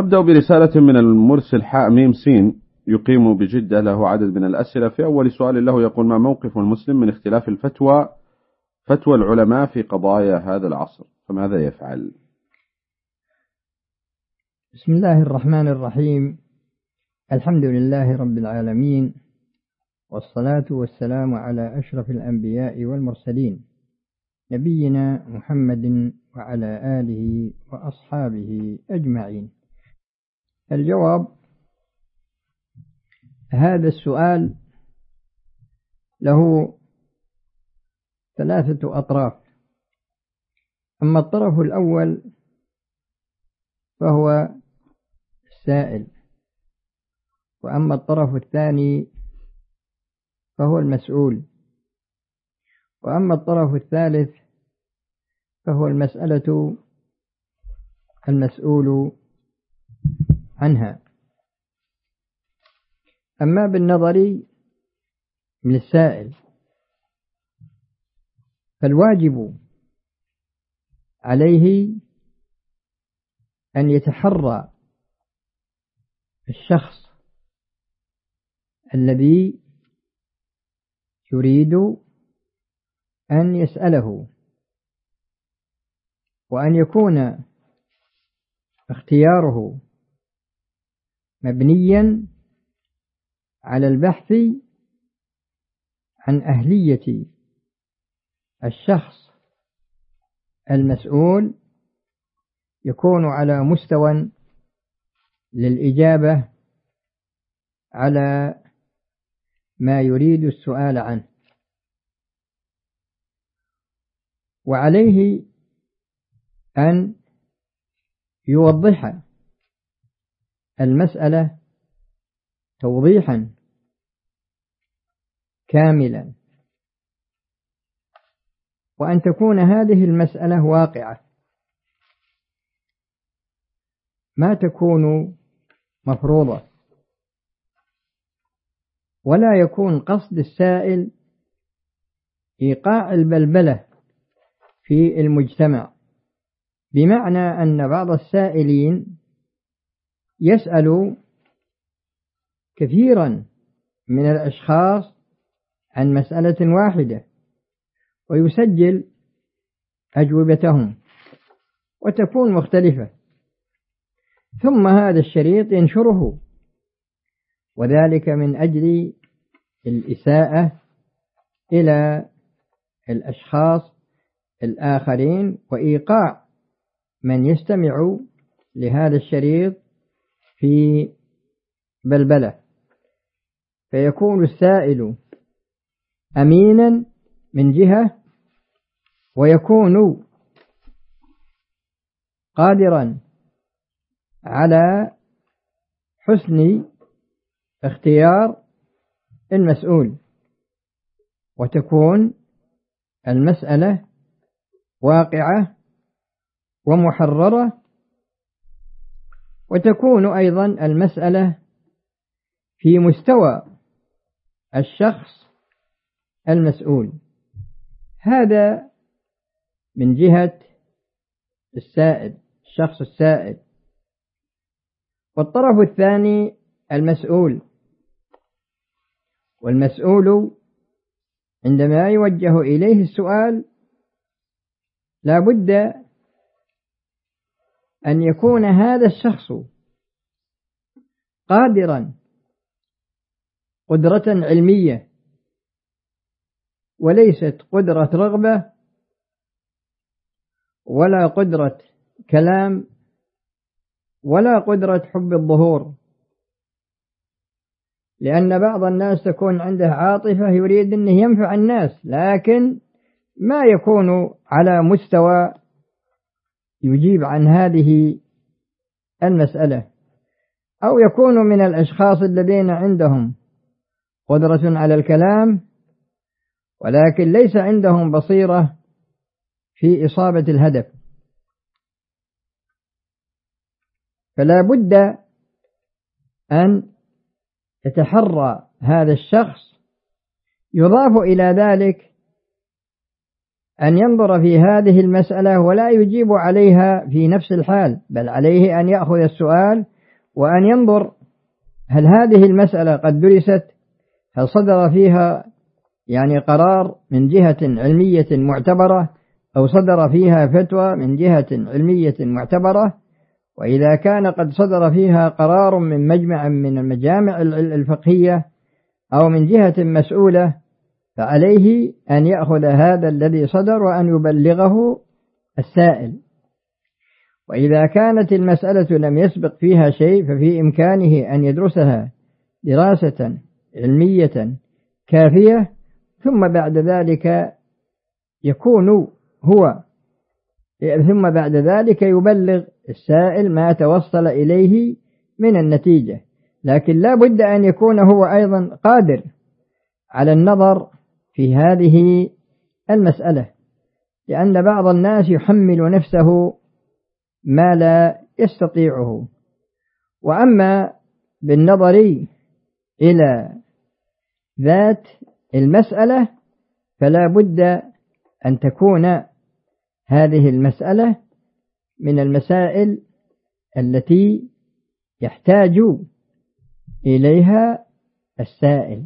نبدأ برسالة من المرسل حاء ميم سين يقيم بجدة، له عدد من الأسئلة. في أول سؤال له يقول: ما موقف المسلم من اختلاف فتوى العلماء في قضايا هذا العصر، فماذا يفعل؟ بسم الله الرحمن الرحيم. الحمد لله رب العالمين، والصلاة والسلام على أشرف الأنبياء والمرسلين، نبينا محمد وعلى آله وأصحابه أجمعين. الجواب: هذا السؤال له ثلاثة أطراف. أما الطرف الأول فهو السائل، وأما الطرف الثاني فهو المسؤول، وأما الطرف الثالث فهو المسألة المسؤول عنها. أما بالنظر للسائل فالواجب عليه أن يتحرى الشخص الذي يريد أن يسأله، وأن يكون اختياره مبنيا على البحث عن أهلية الشخص المسؤول، يكون على مستوى للإجابة على ما يريد السؤال عنه. وعليه أن يوضح المسألة توضيحا كاملا، وأن تكون هذه المسألة واقعة، ما تكون مفروضة، ولا يكون قصد السائل إيقاع البلبلة في المجتمع، بمعنى أن بعض السائلين يسأل كثيرا من الأشخاص عن مسألة واحدة ويسجل أجوبتهم وتكون مختلفة، ثم هذا الشريط ينشره، وذلك من أجل الإساءة إلى الأشخاص الآخرين وإيقاع من يستمع لهذا الشريط في بلبلة، فيكون السائل أمينا من جهة، ويكون قادرا على حسن اختيار المسؤول، وتكون المسألة واقعة ومحررة، وتكون أيضا المسألة في مستوى الشخص المسؤول. هذا من جهة السائل، الشخص السائل. والطرف الثاني المسؤول، والمسؤول عندما يوجه إليه السؤال لا بد أن يكون هذا الشخص قادرا قدرة علمية، وليست قدرة رغبة ولا قدرة كلام ولا قدرة حب الظهور، لأن بعض الناس تكون عنده عاطفة يريد أن ينفع الناس، لكن ما يكون على مستوى يجيب عن هذه المسألة، أو يكون من الأشخاص الذين عندهم قدرة على الكلام ولكن ليس عندهم بصيرة في إصابة الهدف. فلا بد أن يتحرى هذا الشخص. يضاف إلى ذلك أن ينظر في هذه المسألة ولا يجيب عليها في نفس الحال، بل عليه أن يأخذ السؤال وأن ينظر هل هذه المسألة قد درست، هل صدر فيها يعني قرار من جهة علمية معتبرة، أو صدر فيها فتوى من جهة علمية معتبرة. وإذا كان قد صدر فيها قرار من مجمع من المجامع الفقهية أو من جهة مسؤولة، فعليه أن يأخذ هذا الذي صدر وأن يبلغه السائل. وإذا كانت المسألة لم يسبق فيها شيء ففي إمكانه أن يدرسها دراسة علمية كافية، ثم بعد ذلك يبلغ السائل ما توصل إليه من النتيجة. لكن لا بد أن يكون هو أيضا قادر على النظر في هذه المسألة، لأن بعض الناس يحمل نفسه ما لا يستطيعه. وأما بالنظر إلى ذات المسألة فلا بد أن تكون هذه المسألة من المسائل التي يحتاج إليها السائل،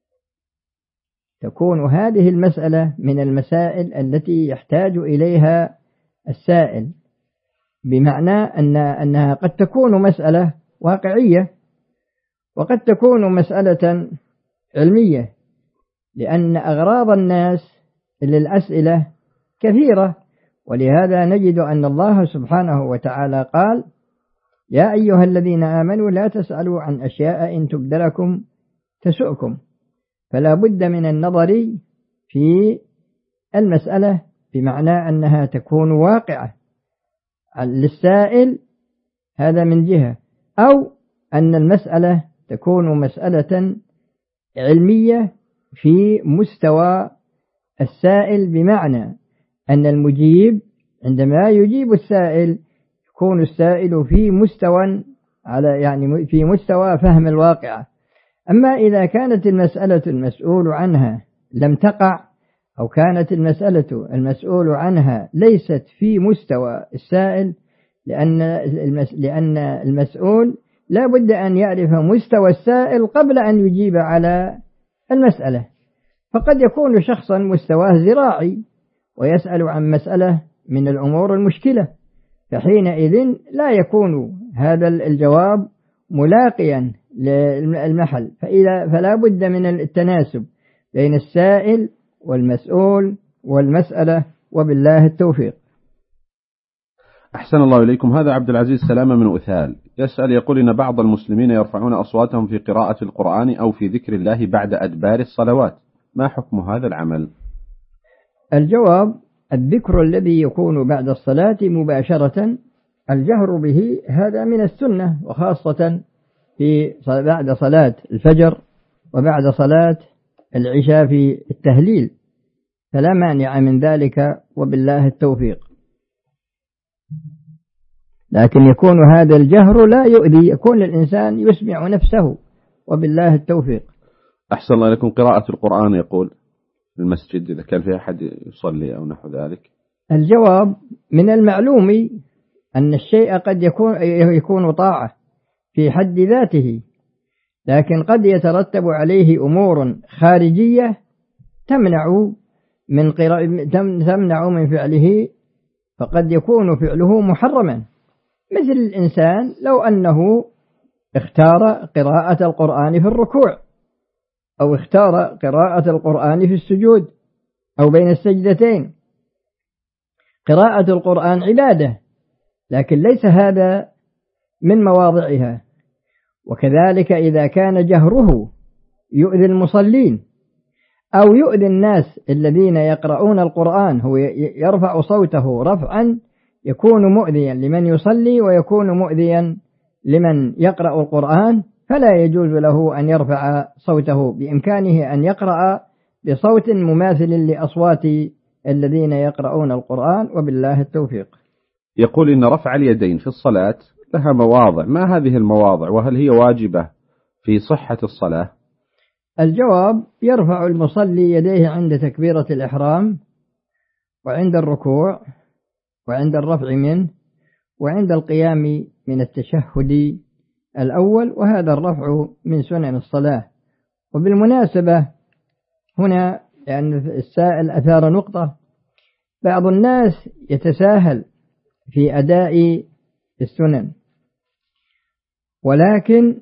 تكون هذه المسألة من المسائل التي يحتاج إليها السائل، بمعنى أنها قد تكون مسألة واقعية وقد تكون مسألة علمية، لأن أغراض الناس للأسئلة كثيرة. ولهذا نجد أن الله سبحانه وتعالى قال: يا أيها الذين آمنوا لا تسألوا عن أشياء إن تبد لكم تسؤكم. فلا بد من النظر في المسألة بمعنى أنها تكون واقعة للسائل، هذا من جهة، أو أن المسألة تكون مسألة علمية في مستوى السائل، بمعنى أن المجيب عندما يجيب السائل يكون السائل في مستوى في مستوى فهم الواقع. أما إذا كانت المسألة المسؤول عنها لم تقع، أو كانت المسألة المسؤول عنها ليست في مستوى السائل، لأن المسؤول لا بد أن يعرف مستوى السائل قبل أن يجيب على المسألة. فقد يكون شخصا مستواه زراعي ويسأل عن مسألة من الأمور المشكلة، فحينئذ لا يكون هذا الجواب ملاقيا للمحل. فلا بد من التناسب بين السائل والمسؤول والمسألة، وبالله التوفيق. أحسن الله إليكم. هذا عبد العزيز سلامة من أثال يسأل، يقول: إن بعض المسلمين يرفعون أصواتهم في قراءة القرآن أو في ذكر الله بعد أدبار الصلوات، ما حكم هذا العمل؟ الجواب: الذكر الذي يكون بعد الصلاة مباشرة الجهر به هذا من السنة، وخاصة بعد صلاة الفجر وبعد صلاة العشاء في التهليل، فلا مانع من ذلك، وبالله التوفيق. لكن يكون هذا الجهر لا يؤذي، يكون الإنسان يسمع نفسه، وبالله التوفيق. أحسن الله لكم. قراءة القرآن يقول المسجد إذا كان في أحد يصلي أو نحو ذلك. الجواب: من المعلوم أن الشيء قد يكون طاعة في حد ذاته، لكن قد يترتب عليه أمور خارجية تمنع من فعله، فقد يكون فعله محرما. مثل الإنسان لو أنه اختار قراءة القرآن في الركوع، أو اختار قراءة القرآن في السجود أو بين السجدتين. قراءة القرآن عبادة، لكن ليس هذا من مواضعها. وكذلك إذا كان جهره يؤذي المصلين أو يؤذي الناس الذين يقرؤون القرآن، هو يرفع صوته رفعا يكون مؤذيا لمن يصلي ويكون مؤذيا لمن يقرأ القرآن، فلا يجوز له أن يرفع صوته، بإمكانه أن يقرأ بصوت مماثل لأصوات الذين يقرؤون القرآن، وبالله التوفيق. يقول: إن رفع اليدين في الصلاة لها مواضع، ما هذه المواضع وهل هي واجبة في صحة الصلاة؟ الجواب: يرفع المصلي يديه عند تكبيرة الإحرام، وعند الركوع، وعند الرفع منه، وعند القيام من التشهد الأول، وهذا الرفع من سنن الصلاة. وبالمناسبة هنا لأن السائل أثار نقطة، بعض الناس يتساهل في أداء السنن، ولكن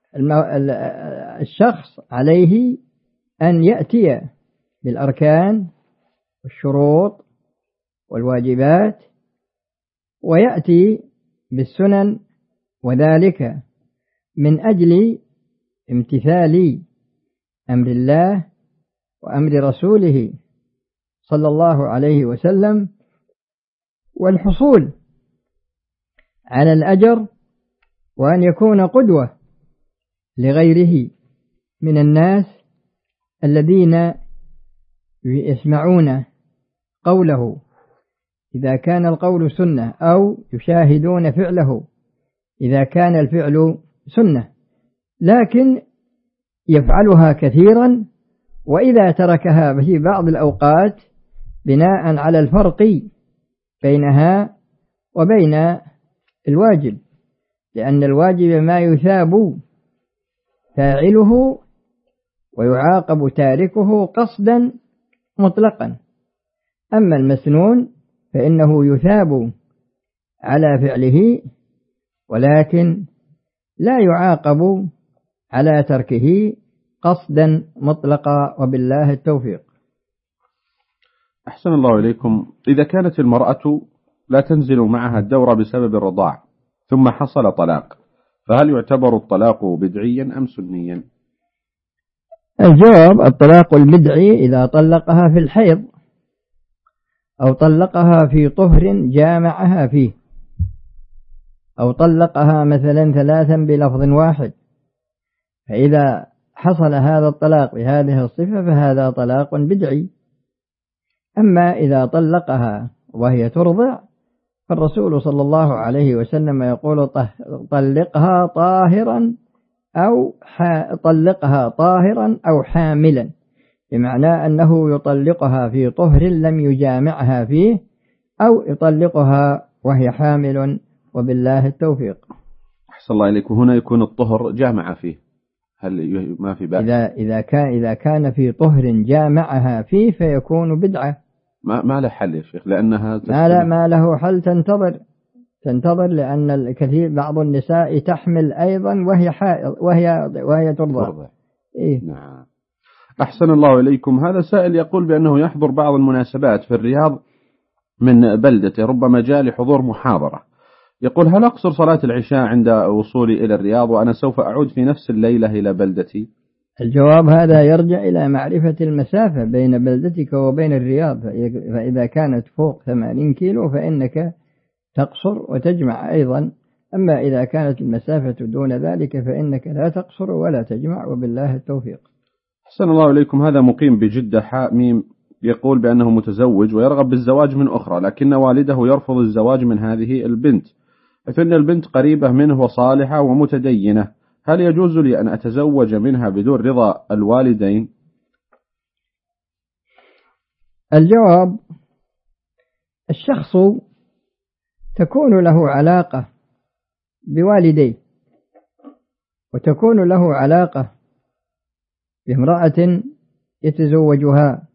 الشخص عليه أن يأتي بالأركان والشروط والواجبات ويأتي بالسنن، وذلك من أجل امتثال أمر الله وأمر رسوله صلى الله عليه وسلم، والحصول على الأجر، وأن يكون قدوة لغيره من الناس الذين يسمعون قوله إذا كان القول سنة، أو يشاهدون فعله إذا كان الفعل سنة، لكن يفعلها كثيرا، وإذا تركها في بعض الأوقات بناء على الفرق بينها وبين الواجب، لأن الواجب ما يثاب فاعله ويعاقب تاركه قصدا مطلقا، أما المسنون فإنه يثاب على فعله ولكن لا يعاقب على تركه قصدا مطلقا، وبالله التوفيق. أحسن الله إليكم. إذا كانت المرأة لا تنزل معها الدورة بسبب الرضاع ثم حصل طلاق، فهل يعتبر الطلاق بدعيا أم سنيا؟ الجواب: الطلاق البدعي إذا طلقها في الحيض أو طلقها في طهر جامعها فيه، أو طلقها مثلا 3 بلفظ واحد، فإذا حصل هذا الطلاق بهذه الصفة فهذا طلاق بدعي. أما إذا طلقها وهي ترضع فالرسول صلى الله عليه وسلم يقول: طلقها طاهرا أو حاملا، بمعنى أنه يطلقها في طهر لم يجامعها فيه، أو يطلقها وهي حامل، وبالله التوفيق. أحسن الله إليك. هنا يكون الطهر جامع فيه، هل ما في بأس؟ إذا كان في طهر جامعها فيه فيكون بدعة. ما له حل يا شيخ، لأنها ما له حل. تنتظر لأن الكثير بعض النساء تحمل أيضا وهي ترضع. إيه؟ نعم. أحسن الله إليكم. هذا سائل يقول بأنه يحضر بعض المناسبات في الرياض من بلدته، ربما جاء لحضور محاضرة، يقول: هل أقصر صلاة العشاء عند وصولي إلى الرياض وأنا سوف أعود في نفس الليلة إلى بلدتي؟ الجواب: هذا يرجع إلى معرفة المسافة بين بلدتك وبين الرياض، فإذا كانت فوق 80 كيلو فإنك تقصر وتجمع أيضا، أما إذا كانت المسافة دون ذلك فإنك لا تقصر ولا تجمع، وبالله التوفيق. أحسن الله إليكم. هذا مقيم بجدة حاميم، يقول بأنه متزوج ويرغب بالزواج من أخرى، لكن والده يرفض الزواج من هذه البنت، فإن البنت قريبة منه وصالحة ومتدينة، هل يجوز لي أن أتزوج منها بدون رضا الوالدين؟ الجواب: الشخص تكون له علاقة بوالديه، وتكون له علاقة بامرأة يتزوجها،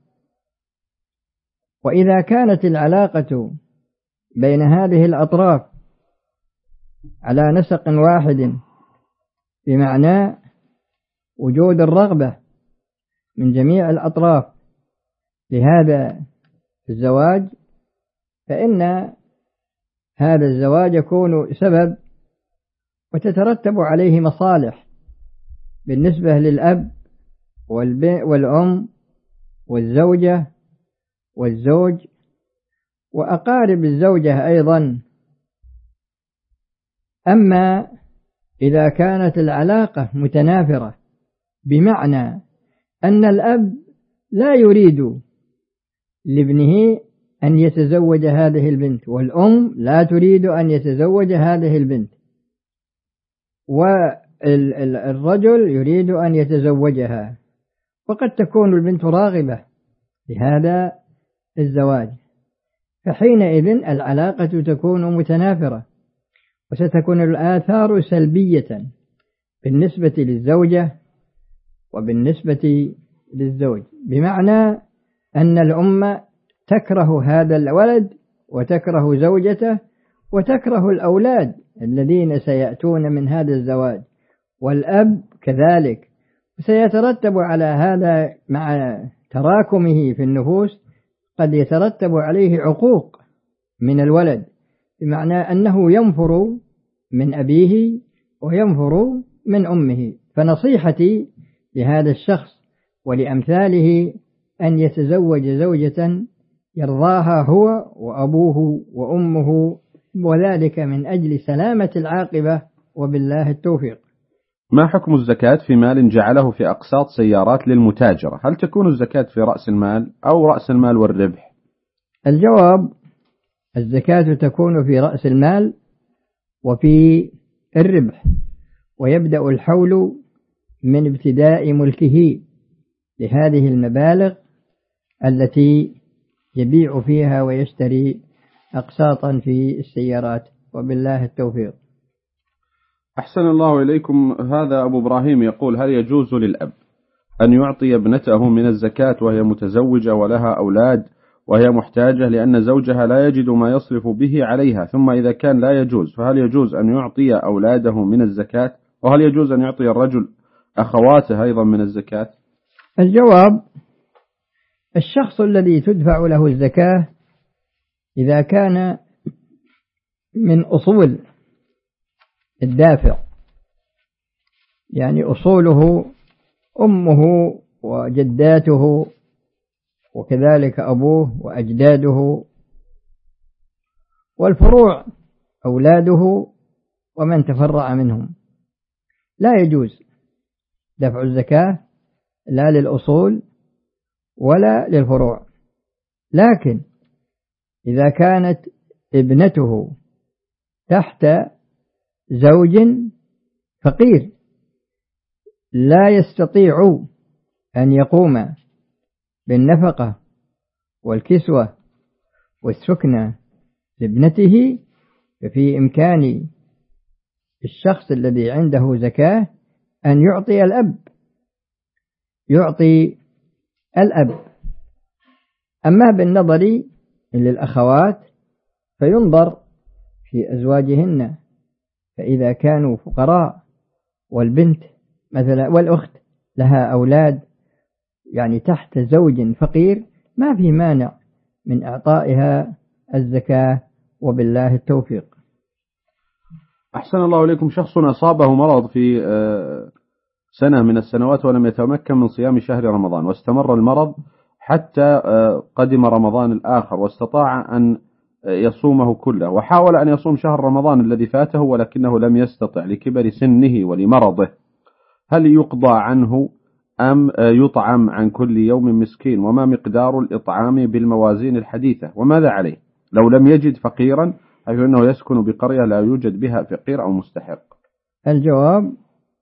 وإذا كانت العلاقة بين هذه الأطراف على نسق واحد، بمعنى وجود الرغبة من جميع الأطراف لهذا الزواج، فإن هذا الزواج يكون سبب وتترتب عليه مصالح بالنسبة للأب والأم والزوجة والزوج وأقارب الزوجة أيضا. أما إذا كانت العلاقة متنافرة، بمعنى أن الأب لا يريد لابنه أن يتزوج هذه البنت، والأم لا تريد أن يتزوج هذه البنت، والرجل يريد أن يتزوجها، وقد تكون البنت راغبة بهذا الزواج، فحينئذ العلاقة تكون متنافرة، وستكون الآثار سلبية بالنسبة للزوجة وبالنسبة للزوج، بمعنى أن الأم تكره هذا الولد وتكره زوجته وتكره الأولاد الذين سيأتون من هذا الزواج، والأب كذلك. سيترتب على هذا مع تراكمه في النفوس قد يترتب عليه عقوق من الولد، بمعنى أنه ينفر من أبيه وينفر من أمه. فنصيحتي لهذا الشخص ولأمثاله أن يتزوج زوجة يرضاها هو وأبوه وأمه، وذلك من أجل سلامة العاقبة، وبالله التوفيق. ما حكم الزكاة في مال جعله في أقساط سيارات للمتاجرة؟ هل تكون الزكاة في رأس المال أو رأس المال والربح؟ الجواب: الزكاة تكون في رأس المال وفي الربح، ويبدأ الحول من ابتداء ملكه لهذه المبالغ التي يبيع فيها ويشتري أقساطا في السيارات، وبالله التوفيق. أحسن الله إليكم. هذا أبو إبراهيم يقول: هل يجوز للأب أن يعطي ابنته من الزكاة وهي متزوجة ولها أولاد وهي محتاجة لأن زوجها لا يجد ما يصرف به عليها؟ ثم إذا كان لا يجوز، فهل يجوز أن يعطي أولاده من الزكاة؟ وهل يجوز أن يعطي الرجل أخواته أيضا من الزكاة؟ الجواب: الشخص الذي تدفع له الزكاة إذا كان من أصول الدافع، يعني أصوله أمه وجداته وكذلك أبوه وأجداده، والفروع أولاده ومن تفرع منهم، لا يجوز دفع الزكاة لا للأصول ولا للفروع. لكن إذا كانت ابنته تحت زوج فقير لا يستطيع أن يقوم بالنفقة والكسوة والسكنة لابنته، ففي إمكان الشخص الذي عنده زكاة أن يعطي الأب. أما بالنظر للأخوات فينظر في أزواجهن، فإذا كانوا فقراء والبنت مثلا والأخت لها أولاد يعني تحت زوج فقير، ما في مانع من إعطائها الزكاة، وبالله التوفيق. أحسن الله إليكم. شخص أصابه مرض في سنة من السنوات ولم يتمكن من صيام شهر رمضان، واستمر المرض حتى قدم رمضان الآخر، واستطاع أن يصومه كله، وحاول أن يصوم شهر رمضان الذي فاته ولكنه لم يستطع لكبر سنه ولمرضه. هل يقضى عنه أم يطعم عن كل يوم مسكين؟ وما مقدار الإطعام بالموازين الحديثة؟ وماذا عليه لو لم يجد فقيرا، حيث أنه يسكن بقرية لا يوجد بها فقير أو مستحق؟ الجواب: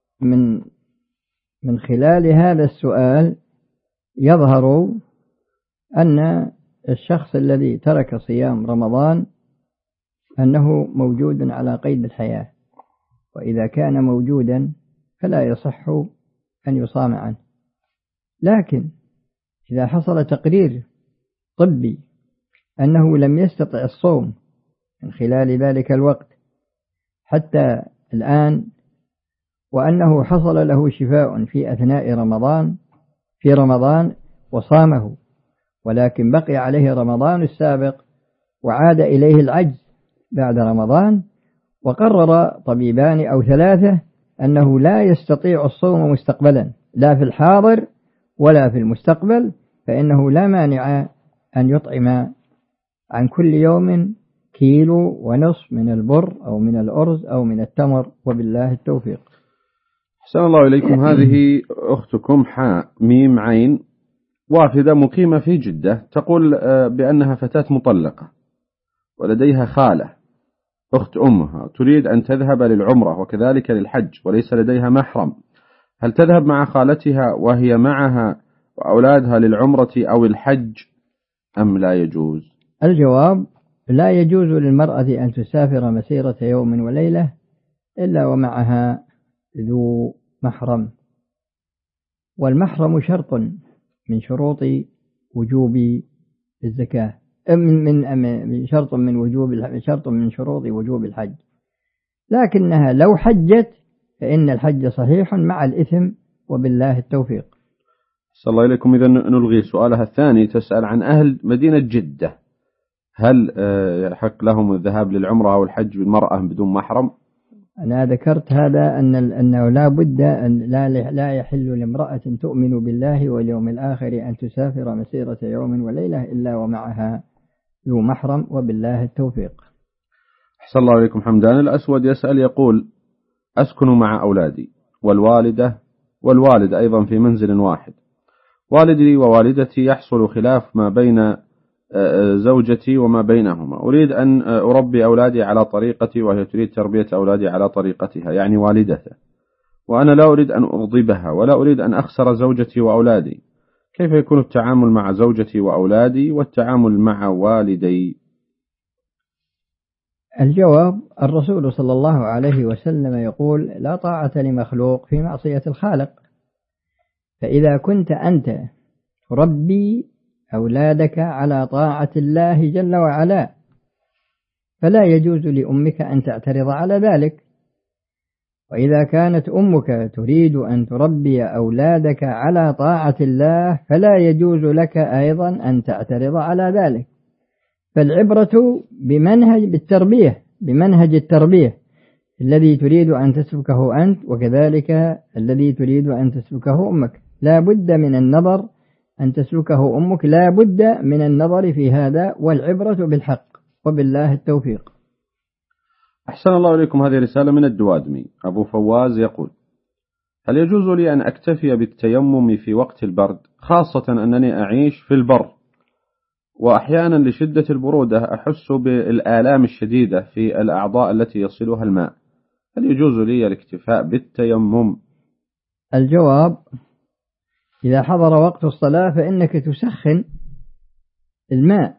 من خلال هذا السؤال يظهر أن الشخص الذي ترك صيام رمضان أنه موجود على قيد الحياة، وإذا كان موجودا فلا يصح أن يصام عنه. لكن إذا حصل تقرير طبي أنه لم يستطع الصوم من خلال ذلك الوقت حتى الآن، وأنه حصل له شفاء في أثناء رمضان وصامه، ولكن بقي عليه رمضان السابق وعاد إليه العجز بعد رمضان، وقرر طبيبان أو ثلاثة أنه لا يستطيع الصوم مستقبلا لا في الحاضر ولا في المستقبل، فإنه لا مانع أن يطعم عن كل يوم 1.5 كيلو من البر أو من الأرز أو من التمر، وبالله التوفيق. أحسن الله إليكم. هذه أختكم حاء ميم عين وافدة مقيمة في جدة، تقول بأنها فتاة مطلقة ولديها خالة أخت أمها تريد أن تذهب للعمرة وكذلك للحج وليس لديها محرم، هل تذهب مع خالتها وهي معها وأولادها للعمرة أو الحج أم لا يجوز؟ الجواب: لا يجوز للمرأة أن تسافر مسيرة يوم وليلة إلا ومعها ذو محرم، والمحرم شرط من شروط وجوب الزكاة، شرط من شروط وجوب الحج، لكنها لو حجت فإن الحج صحيح مع الإثم، وبالله التوفيق. صلى الله إليكم. إذا نلغي سؤالها الثاني، تسأل عن أهل مدينة جدة، هل يحق لهم الذهاب للعمرة أو الحج بالمرأة بدون محرم؟ أنا ذكرت هذا أنه لا بد أن لا يحل لامرأة تؤمن بالله واليوم الآخر أن تسافر مسيرة يوم وليلة إلا ومعها ذو محرم، وبالله التوفيق. أحسن الله إليكم. حمدان الأسود يسأل يقول: أسكن مع أولادي والوالد أيضا في منزل واحد، والدي ووالدتي يحصل خلاف ما بين زوجتي وما بينهما، أريد أن أربي أولادي على طريقتي وهي تريد تربية أولادي على طريقتها، يعني والدته، وأنا لا أريد أن أغضبها ولا أريد أن أخسر زوجتي وأولادي، كيف يكون التعامل مع زوجتي وأولادي والتعامل مع والدي؟ الجواب: الرسول صلى الله عليه وسلم يقول: لا طاعة لمخلوق في معصية الخالق، فإذا كنت أنت تربي أولادك على طاعة الله جل وعلا فلا يجوز لأمك أن تعترض على ذلك، وإذا كانت أمك تريد أن تربي أولادك على طاعة الله فلا يجوز لك أيضا أن تعترض على ذلك، فالعبرة بمنهج التربية الذي تريد أن تسلكه أنت، وكذلك الذي تريد أن تسلكه أمك، لا بد من النظر أن تسلكه أمك، لا بد من النظر في هذا، والعبرة بالحق، وبالله التوفيق. أحسن الله إليكم. هذه رسالة من الدوادمي. أبو فواز يقول: هل يجوز لي أن أكتفي بالتيمم في وقت البرد، خاصة أنني أعيش في البر وأحيانا لشدة البرودة أحس بالآلام الشديدة في الأعضاء التي يصلها الماء، هل يجوز لي الاكتفاء بالتيمم؟ الجواب: إذا حضر وقت الصلاة فإنك تسخن الماء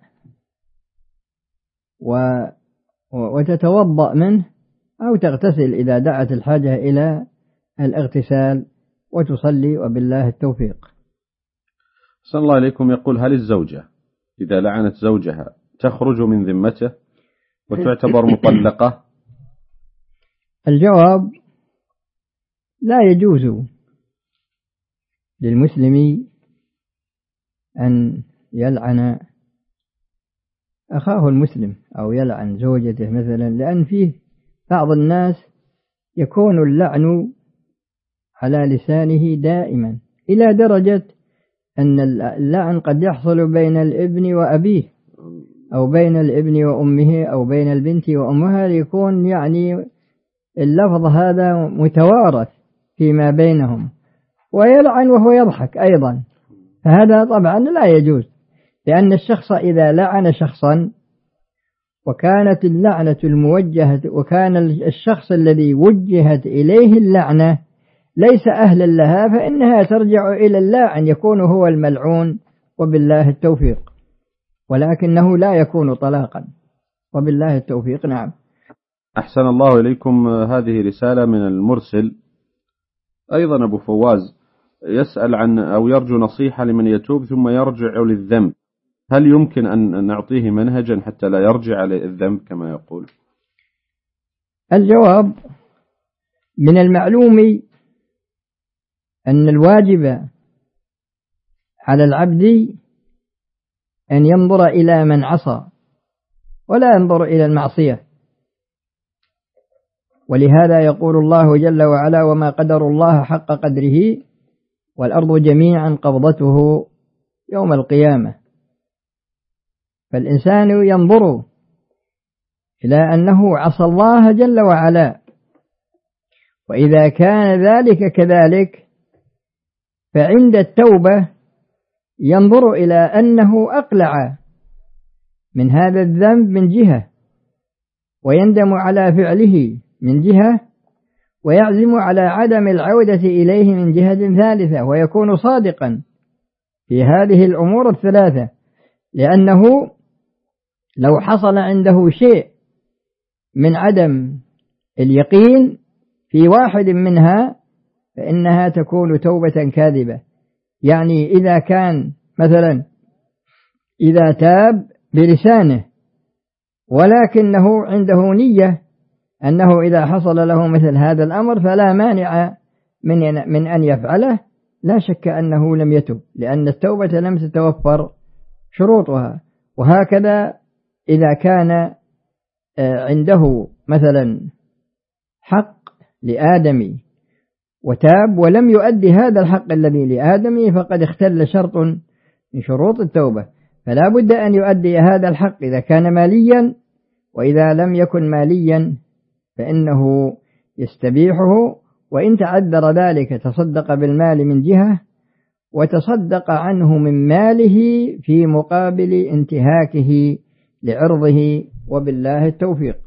وتتوضأ منه، أو تغتسل إذا دعت الحاجة إلى الاغتسال وتصلي، وبالله التوفيق. صلى الله عليكم. يقول: هل الزوجة إذا لعنت زوجها تخرج من ذمته وتعتبر مطلقة؟ الجواب: لا يجوز للمسلم أن يلعن أخاه المسلم أو يلعن زوجته مثلا، لأن فيه بعض الناس يكون اللعن على لسانه دائما إلى درجة أن اللعن قد يحصل بين الابن وأبيه، أو بين الابن وأمه، أو بين البنت وأمها، يكون يعني اللفظ هذا متوارث فيما بينهم، ويلعن وهو يضحك أيضا، فهذا طبعا لا يجوز، لأن الشخص إذا لعن شخصا وكانت اللعنة الموجهة، وكان الشخص الذي وجهت إليه اللعنة ليس أهلا لها، فإنها ترجع إلى اللاعن، يكون هو الملعون، وبالله التوفيق، ولكنه لا يكون طلاقا، وبالله التوفيق. نعم. أحسن الله إليكم. هذه رسالة من المرسل أيضا أبو فواز، يسأل عن أو يرجو نصيحة لمن يتوب ثم يرجع للذنب، هل يمكن أن نعطيه منهجا حتى لا يرجع للذنب كما يقول؟ الجواب: من المعلوم أن الواجب على العبد أن ينظر إلى من عصى ولا ينظر إلى المعصية، ولهذا يقول الله جل وعلا: وما قدر الله حق قدره والأرض جميعا قبضته يوم القيامة، فالإنسان ينظر إلى أنه عصى الله جل وعلا، وإذا كان ذلك كذلك فعند التوبة ينظر إلى أنه أقلع من هذا الذنب من جهة، ويندم على فعله من جهة، ويعزم على عدم العودة إليه من جهة ثالثة، ويكون صادقا في هذه الأمور الثلاثة، لأنه لو حصل عنده شيء من عدم اليقين في واحد منها فإنها تكون توبة كاذبة. يعني إذا كان مثلا إذا تاب بلسانه ولكنه عنده نية أنه إذا حصل له مثل هذا الأمر فلا مانع من أن يفعله، لا شك أنه لم يتب، لأن التوبة لم تتوفر شروطها. وهكذا إذا كان عنده مثلا حق لآدمي وتاب ولم يؤدي هذا الحق الذي لآدمي فقد اختل شرط من شروط التوبة، فلا بد أن يؤدي هذا الحق إذا كان ماليا، وإذا لم يكن ماليا فإنه يستبيحه، وإن تعذر ذلك تصدق بالمال من جهة وتصدق عنه من ماله في مقابل انتهاكه لعرضه، وبالله التوفيق.